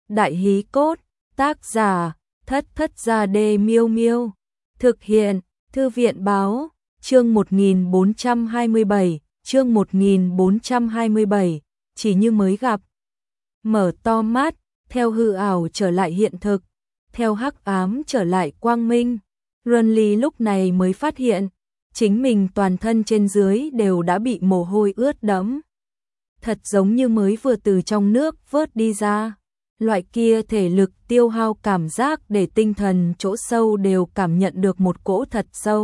Đại hí cốt, tác giả, Thất Thất Gia Đê Miêu Miêu. Thực hiện, Thư viện báo, chương 1427, chương 1427, chỉ như mới gặp. Mở to mắt, theo hư ảo trở lại hiện thực, theo hắc ám trở lại quang minh. Renly lúc này mới phát hiện, chính mình toàn thân trên dưới đều đã bị mồ hôi ướt đẫm. Thật giống như mới vừa từ trong nước vớt đi ra. Loại kia thể lực tiêu hao cảm giác để tinh thần chỗ sâu đều cảm nhận được một cỗ thật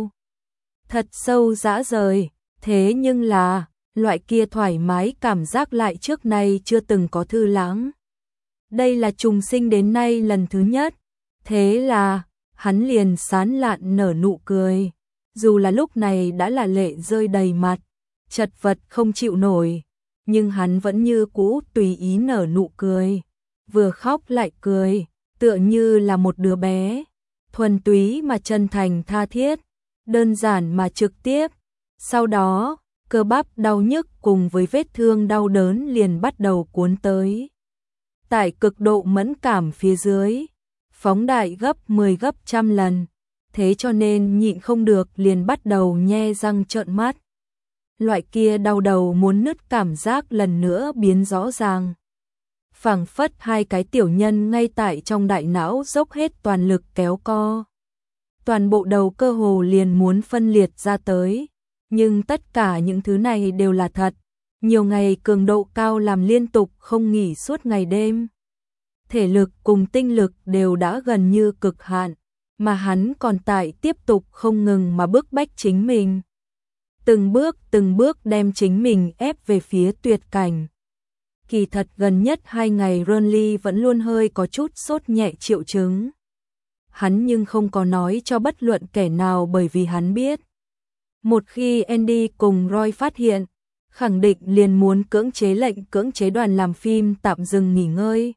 sâu dã rời. Thế nhưng là, loại kia thoải mái cảm giác lại trước nay chưa từng có thư lãng. Đây là trùng sinh đến nay lần thứ nhất. Thế là, hắn liền sán lạn nở nụ cười. Dù là lúc này đã là lệ rơi đầy mặt, chật vật không chịu nổi, nhưng hắn vẫn như cũ tùy ý nở nụ cười. Vừa khóc lại cười, tựa như là một đứa bé, thuần túy mà chân thành tha thiết, đơn giản mà trực tiếp. Sau đó, cơ bắp đau nhức cùng với vết thương đau đớn liền bắt đầu cuốn tới. Tại cực độ mẫn cảm phía dưới, phóng đại gấp 10 gấp trăm lần, thế cho nên nhịn không được liền bắt đầu nhe răng trợn mắt. Loại kia đau đầu muốn nứt cảm giác lần nữa biến rõ ràng. Phảng phất hai cái tiểu nhân ngay tại trong đại não dốc hết toàn lực kéo co. Toàn bộ đầu cơ hồ liền muốn phân liệt ra tới. Nhưng tất cả những thứ này đều là thật. Nhiều ngày cường độ cao làm liên tục không nghỉ suốt ngày đêm. Thể lực cùng tinh lực đều đã gần như cực hạn. Mà hắn còn tại tiếp tục không ngừng mà bức bách chính mình. Từng bước đem chính mình ép về phía tuyệt cảnh. Kỳ thật gần nhất 2 ngày Renly vẫn luôn hơi có chút sốt nhẹ triệu chứng. Hắn nhưng không có nói cho bất luận kẻ nào bởi vì hắn biết. Một khi Andy cùng Roy phát hiện, khẳng định liền muốn cưỡng chế đoàn làm phim tạm dừng nghỉ ngơi.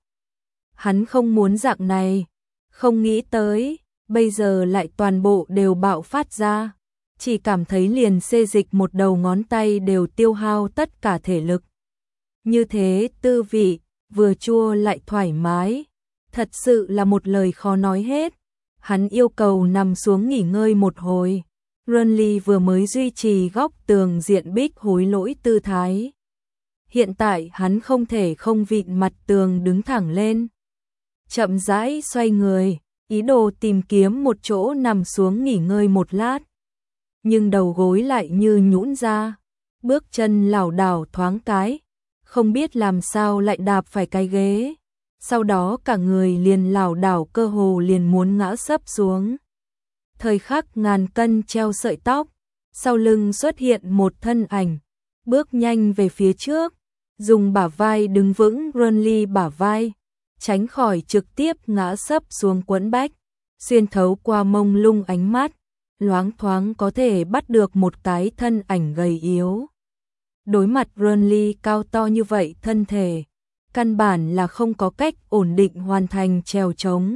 Hắn không muốn dạng này, không nghĩ tới, bây giờ lại toàn bộ đều bạo phát ra. Chỉ cảm thấy liền xê dịch một đầu ngón tay đều tiêu hao tất cả thể lực. Như thế tư vị, vừa chua lại thoải mái. Thật sự là một lời khó nói hết. Hắn yêu cầu nằm xuống nghỉ ngơi một hồi. Renly vừa mới duy trì góc tường diện bích hối lỗi tư thái. Hiện tại hắn không thể không vịn mặt tường đứng thẳng lên. Chậm rãi xoay người, ý đồ tìm kiếm một chỗ nằm xuống nghỉ ngơi một lát. Nhưng đầu gối lại như nhũn ra, bước chân lảo đảo thoáng cái, không biết làm sao lại đạp phải cái ghế. Sau đó cả người liền lảo đảo cơ hồ liền muốn ngã sấp xuống. Thời khắc ngàn cân treo sợi tóc, sau lưng xuất hiện một thân ảnh, bước nhanh về phía trước, dùng bả vai đứng vững Renly bả vai, tránh khỏi trực tiếp ngã sấp xuống quẫn bách, xuyên thấu qua mông lung ánh mắt, loáng thoáng có thể bắt được một cái thân ảnh gầy yếu. Đối mặt Renly cao to như vậy thân thể, căn bản là không có cách ổn định hoàn thành trèo trống.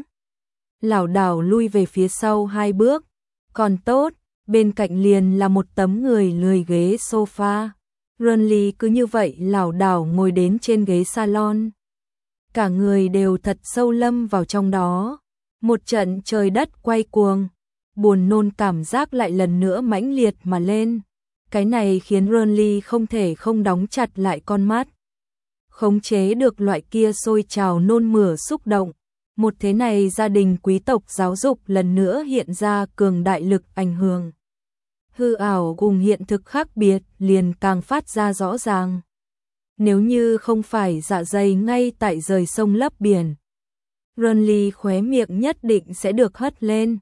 Lảo đảo lui về phía sau 2 bước, còn tốt, bên cạnh liền là một tấm người lười ghế sofa. Renly cứ như vậy lảo đảo ngồi đến trên ghế salon. Cả người đều thật sâu lâm vào trong đó. Một trận trời đất quay cuồng, buồn nôn cảm giác lại lần nữa mãnh liệt mà lên. Cái này khiến Renly không thể không đóng chặt lại con mắt. Khống chế được loại kia sôi trào nôn mửa xúc động. Một thế này gia đình quý tộc giáo dục lần nữa hiện ra cường đại lực ảnh hưởng. Hư ảo cùng hiện thực khác biệt liền càng phát ra rõ ràng. Nếu như không phải dạ dày ngay tại rời sông lấp biển, Renly khóe miệng nhất định sẽ được hất lên.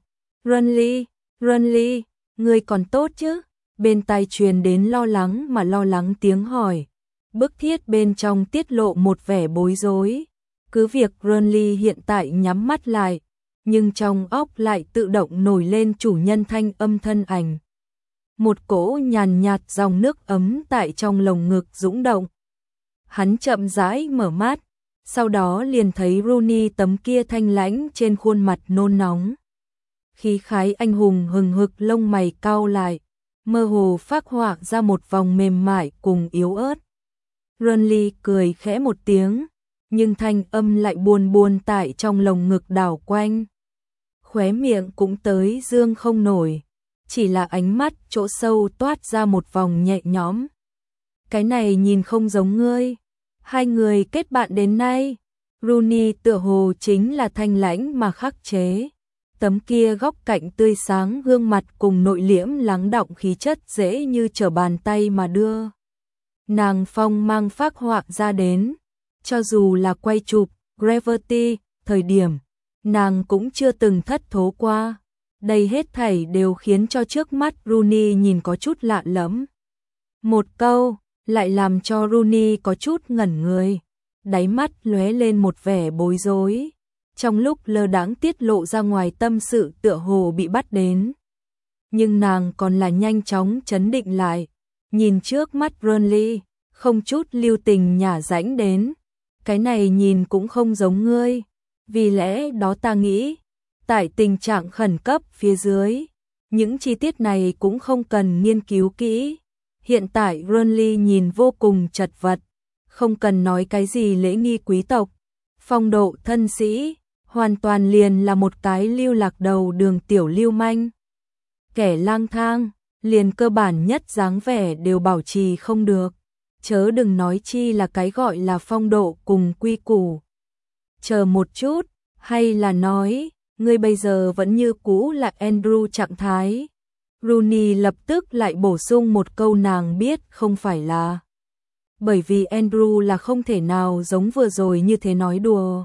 Renly, ngươi còn tốt chứ? Bên tai truyền đến lo lắng tiếng hỏi. Bức thiết bên trong tiết lộ một vẻ bối rối. Cứ việc Renly hiện tại nhắm mắt lại, nhưng trong óc lại tự động nổi lên chủ nhân thanh âm thân ảnh. Một cỗ nhàn nhạt dòng nước ấm tại trong lồng ngực dũng động. Hắn chậm rãi mở mắt, sau đó liền thấy Rooney tấm kia thanh lãnh trên khuôn mặt nôn nóng. Khí khái anh hùng hừng hực lông mày cau lại, mơ hồ phác họa ra một vòng mềm mại cùng yếu ớt. Renly cười khẽ một tiếng, nhưng thanh âm lại buồn buồn tại trong lồng ngực đảo quanh. Khóe miệng cũng tới dương không nổi, chỉ là ánh mắt chỗ sâu toát ra một vòng nhẹ nhõm. Cái này nhìn không giống ngươi. Hai người kết bạn đến nay, Rooney tựa hồ chính là thanh lãnh mà khắc chế. Tấm kia góc cạnh tươi sáng gương mặt cùng nội liễm lắng đọng khí chất dễ như trở bàn tay mà đưa. Nàng phong mang phác họa ra đến, cho dù là quay chụp Gravity, thời điểm, nàng cũng chưa từng thất thố qua. Đây hết thảy đều khiến cho trước mắt Rooney nhìn có chút lạ lẫm. Một câu, lại làm cho Rooney có chút ngẩn người, đáy mắt lóe lên một vẻ bối rối. Trong lúc lơ đãng tiết lộ ra ngoài tâm sự tựa hồ bị bắt đến. Nhưng nàng còn là nhanh chóng trấn định lại, nhìn trước mắt Rooney, không chút lưu tình nhả rãnh đến. Cái này nhìn cũng không giống ngươi, vì lẽ đó ta nghĩ, tại tình trạng khẩn cấp phía dưới, những chi tiết này cũng không cần nghiên cứu kỹ. Hiện tại Rooney nhìn vô cùng chật vật, không cần nói cái gì lễ nghi quý tộc, phong độ thân sĩ, hoàn toàn liền là một cái lưu lạc đầu đường tiểu lưu manh. Kẻ lang thang, liền cơ bản nhất dáng vẻ đều bảo trì không được, chớ đừng nói chi là cái gọi là phong độ cùng quy củ. Chờ một chút, hay là nói, ngươi bây giờ vẫn như cũ là Andrew trạng thái. Rooney lập tức lại bổ sung một câu nàng biết không phải là. Bởi vì Andrew là không thể nào giống vừa rồi như thế nói đùa.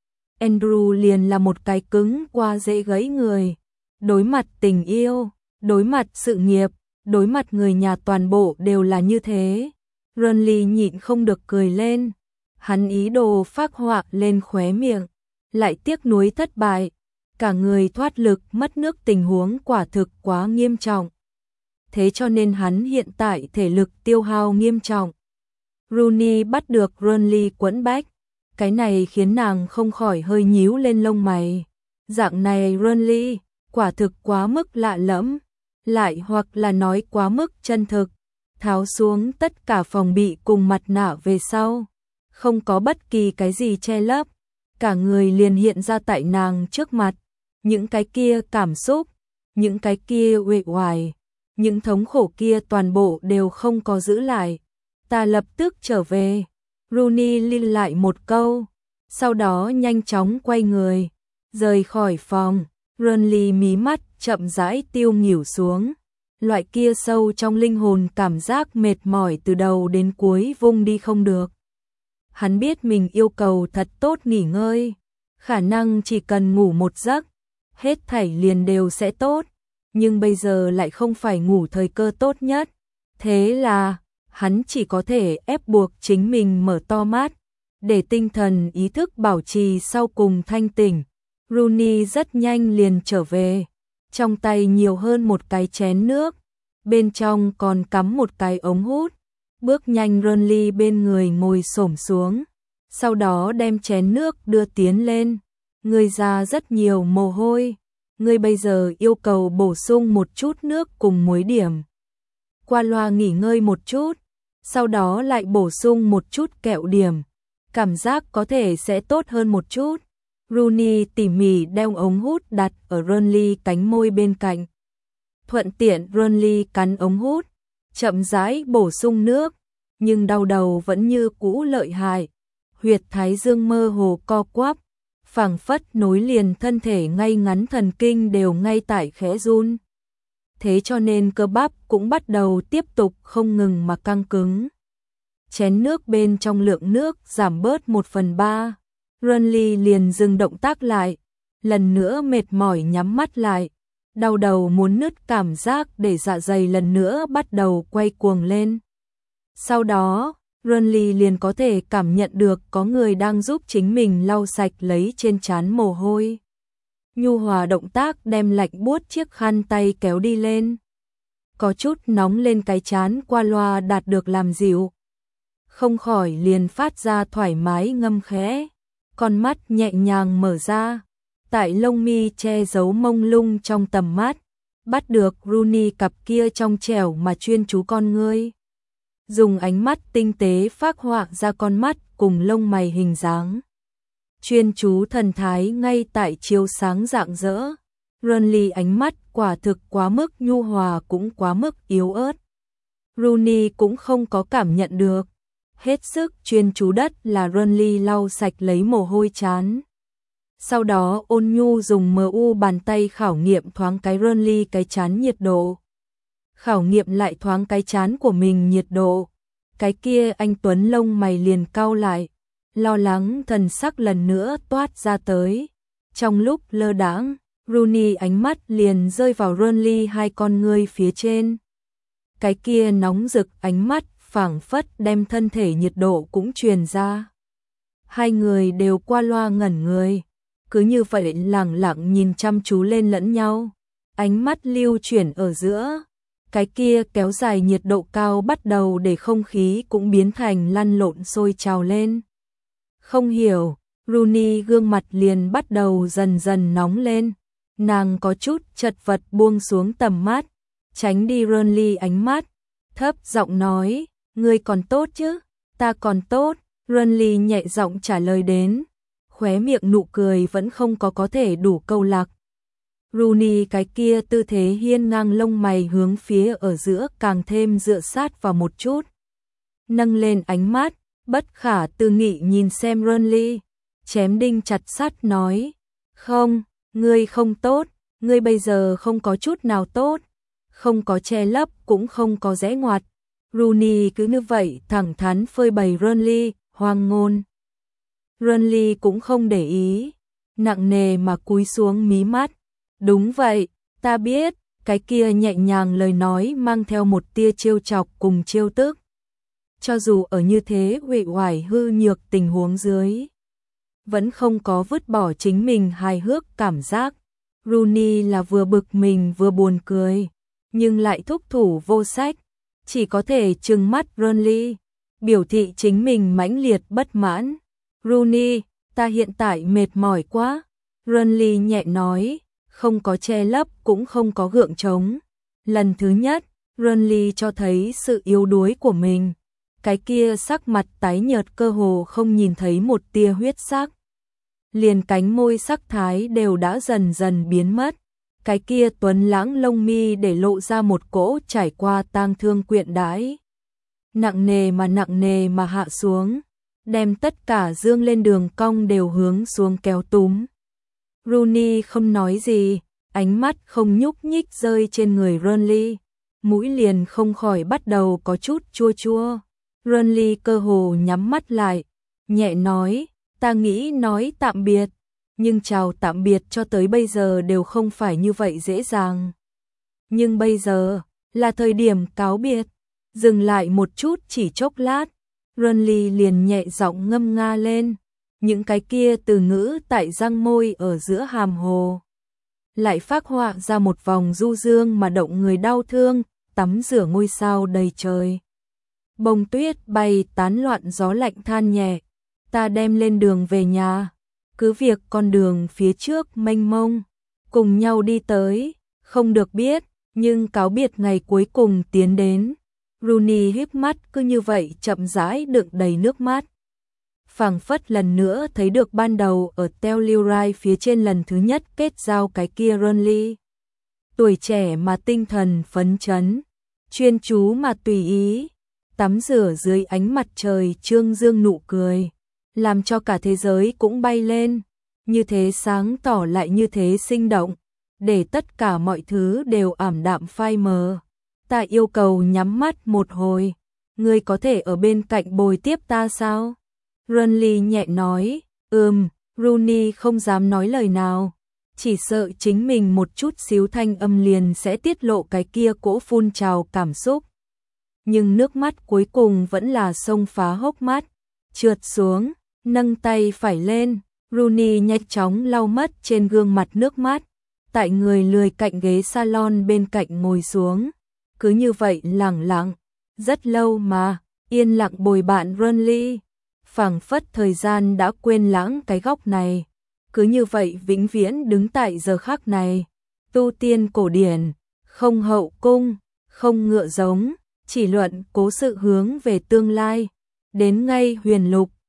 Andrew liền là một cái cứng qua dễ gãy người. Đối mặt tình yêu, đối mặt sự nghiệp, đối mặt người nhà toàn bộ đều là như thế. Rooney nhịn không được cười lên. Hắn ý đồ phác họa lên khóe miệng, lại tiếc nuối thất bại. Cả người thoát lực mất nước tình huống quả thực quá nghiêm trọng. Thế cho nên hắn hiện tại thể lực tiêu hao nghiêm trọng. Rooney bắt được Rooney quẫn bách. Cái này khiến nàng không khỏi hơi nhíu lên lông mày. Dạng này Rooney, quả thực quá mức lạ lẫm, lại hoặc là nói quá mức chân thực. Tháo xuống tất cả phòng bị cùng mặt nạ về sau, không có bất kỳ cái gì che lấp, cả người liền hiện ra tại nàng trước mặt. Những cái kia cảm xúc, những cái kia uể oải, những thống khổ kia toàn bộ đều không có giữ lại. Ta lập tức trở về. Rooney liên lại một câu, sau đó nhanh chóng quay người, rời khỏi phòng. Rooney mí mắt chậm rãi tiêu nghỉu xuống. Loại kia sâu trong linh hồn cảm giác mệt mỏi từ đầu đến cuối vung đi không được. Hắn biết mình yêu cầu thật tốt nghỉ ngơi, khả năng chỉ cần ngủ một giấc, hết thảy liền đều sẽ tốt, nhưng bây giờ lại không phải ngủ thời cơ tốt nhất. Thế là, hắn chỉ có thể ép buộc chính mình mở to mắt, để tinh thần ý thức bảo trì sau cùng thanh tỉnh. Rooney rất nhanh liền trở về, trong tay nhiều hơn một cái chén nước, bên trong còn cắm một cái ống hút. Bước nhanh Rooney bên người ngồi xổm xuống, sau đó đem chén nước đưa tiến lên. Ngươi ra rất nhiều mồ hôi, ngươi bây giờ yêu cầu bổ sung một chút nước cùng muối điểm. Qua loa nghỉ ngơi một chút, sau đó lại bổ sung một chút kẹo điểm, cảm giác có thể sẽ tốt hơn một chút. Rooney tỉ mỉ đeo ống hút đặt ở Rooney cánh môi bên cạnh. Thuận tiện Rooney cắn ống hút, chậm rãi bổ sung nước, nhưng đau đầu vẫn như cũ lợi hại. Huyệt thái dương mơ hồ co quắp, phảng phất nối liền thân thể ngay ngắn thần kinh đều ngay tại khẽ run. Thế cho nên cơ bắp cũng bắt đầu tiếp tục không ngừng mà căng cứng. Chén nước bên trong lượng nước giảm bớt 1/3. Rooney liền dừng động tác lại, lần nữa mệt mỏi nhắm mắt lại. Đau đầu muốn nứt cảm giác để dạ dày lần nữa bắt đầu quay cuồng lên. Sau đó, Rooney liền có thể cảm nhận được có người đang giúp chính mình lau sạch lấy trên trán mồ hôi. Nhu hòa động tác đem lạnh buốt chiếc khăn tay kéo đi lên. Có chút nóng lên cái trán qua loa đạt được làm dịu. Không khỏi liền phát ra thoải mái ngâm khẽ. Con mắt nhẹ nhàng mở ra. Tại lông mi che giấu mông lung trong tầm mắt. Bắt được Rooney cặp kia trong trẻo mà chuyên chú con ngươi. dùng ánh mắt tinh tế phác họa ra con mắt cùng lông mày hình dáng. Chuyên chú thần thái ngay tại chiếu sáng rạng rỡ. Renly ánh mắt quả thực quá mức nhu hòa cũng quá mức yếu ớt. Rooney cũng không có cảm nhận được. Hết sức chuyên chú đất là Renly lau sạch lấy mồ hôi trán. Sau đó ôn nhu dùng MU bàn tay khảo nghiệm thoáng cái Renly cái trán nhiệt độ. Khảo nghiệm lại thoáng cái trán của mình nhiệt độ. Cái kia anh Tuấn lông mày liền cau lại. Lo lắng thần sắc lần nữa toát ra tới. Trong lúc lơ đãng, Rooney ánh mắt liền rơi vào Renly hai con ngươi phía trên. Cái kia nóng rực ánh mắt phảng phất đem thân thể nhiệt độ cũng truyền ra. Hai người đều qua loa ngẩn người, cứ như vậy lẳng lặng nhìn chăm chú lên lẫn nhau. Ánh mắt lưu chuyển ở giữa, cái kia kéo dài nhiệt độ cao bắt đầu để không khí cũng biến thành lăn lộn sôi trào lên. Không hiểu, Rooney gương mặt liền bắt đầu dần dần nóng lên. Nàng có chút chật vật buông xuống tầm mắt, tránh đi Renly ánh mắt, thấp giọng nói, ngươi còn tốt chứ? Ta còn tốt, Renly nhẹ giọng trả lời đến, khóe miệng nụ cười vẫn không có thể đủ câu lạc. Rooney cái kia tư thế hiên ngang lông mày hướng phía ở giữa càng thêm dựa sát vào một chút. Nâng lên ánh mắt, bất khả tư nghị nhìn xem Renly, chém đinh chặt sắt nói, không, ngươi không tốt, ngươi bây giờ không có chút nào tốt, không có che lấp cũng không có rẽ ngoặt. Rooney cứ như vậy thẳng thắn phơi bày Renly, hoang ngôn. Renly cũng không để ý, nặng nề mà cúi xuống mí mắt. Đúng vậy, ta biết, cái kia nhẹ nhàng lời nói mang theo một tia trêu chọc cùng trêu tức. Cho dù ở như thế uể oải hư nhược tình huống dưới, vẫn không có vứt bỏ chính mình hài hước cảm giác. Rooney là vừa bực mình vừa buồn cười, nhưng lại thúc thủ vô sách, chỉ có thể trừng mắt Renly, biểu thị chính mình mãnh liệt bất mãn. Rooney, ta hiện tại mệt mỏi quá. Renly nhẹ nói, không có che lấp cũng không có gượng chống. Lần thứ nhất, Renly cho thấy sự yếu đuối của mình. Cái kia sắc mặt tái nhợt cơ hồ không nhìn thấy một tia huyết sắc. Liền cánh môi sắc thái đều đã dần dần biến mất. Cái kia tuấn lãng lông mi để lộ ra một cỗ trải qua tang thương quyện đãi. Nặng nề mà hạ xuống, đem tất cả dương lên đường cong đều hướng xuống kéo túm. Rooney không nói gì, ánh mắt không nhúc nhích rơi trên người Renly, mũi liền không khỏi bắt đầu có chút chua chua. Renly cơ hồ nhắm mắt lại, nhẹ nói, ta nghĩ nói tạm biệt, nhưng chào tạm biệt cho tới bây giờ đều không phải như vậy dễ dàng. Nhưng bây giờ, là thời điểm cáo biệt. Dừng lại một chút chỉ chốc lát, Renly liền nhẹ giọng ngâm nga lên, những cái kia từ ngữ tại răng môi ở giữa hàm hồ. Lại phác họa ra một vòng du dương mà động người đau thương, tắm rửa ngôi sao đầy trời. Bông tuyết bay tán loạn gió lạnh than nhẹ, ta đem lên đường về nhà, cứ việc con đường phía trước mênh mông, cùng nhau đi tới, không được biết, nhưng cáo biệt ngày cuối cùng tiến đến. Rooney híp mắt cứ như vậy chậm rãi đựng đầy nước mắt. Phảng phất lần nữa thấy được ban đầu ở Telluride phía trên lần thứ nhất kết giao cái kia Renly. Tuổi trẻ mà tinh thần phấn chấn, chuyên chú mà tùy ý, tắm rửa dưới ánh mặt trời trương dương nụ cười, làm cho cả thế giới cũng bay lên, như thế sáng tỏ lại như thế sinh động, để tất cả mọi thứ đều ảm đạm phai mờ. Ta yêu cầu nhắm mắt một hồi, ngươi có thể ở bên cạnh bồi tiếp ta sao? Renly nhẹ nói, Rooney không dám nói lời nào, chỉ sợ chính mình một chút xíu thanh âm liền sẽ tiết lộ cái kia cỗ phun trào cảm xúc. Nhưng nước mắt cuối cùng vẫn là xông phá hốc mắt, trượt xuống, nâng tay phải lên, Rooney nhanh chóng lau mất trên gương mặt nước mắt, tại người lười cạnh ghế salon bên cạnh ngồi xuống. Cứ như vậy lặng lặng, rất lâu mà, yên lặng bồi bạn Renly, phảng phất thời gian đã quên lãng cái góc này, cứ như vậy vĩnh viễn đứng tại giờ khắc này, tu tiên cổ điển, không hậu cung, không ngựa giống, chỉ luận cố sự hướng về tương lai. Đến ngay huyền lục,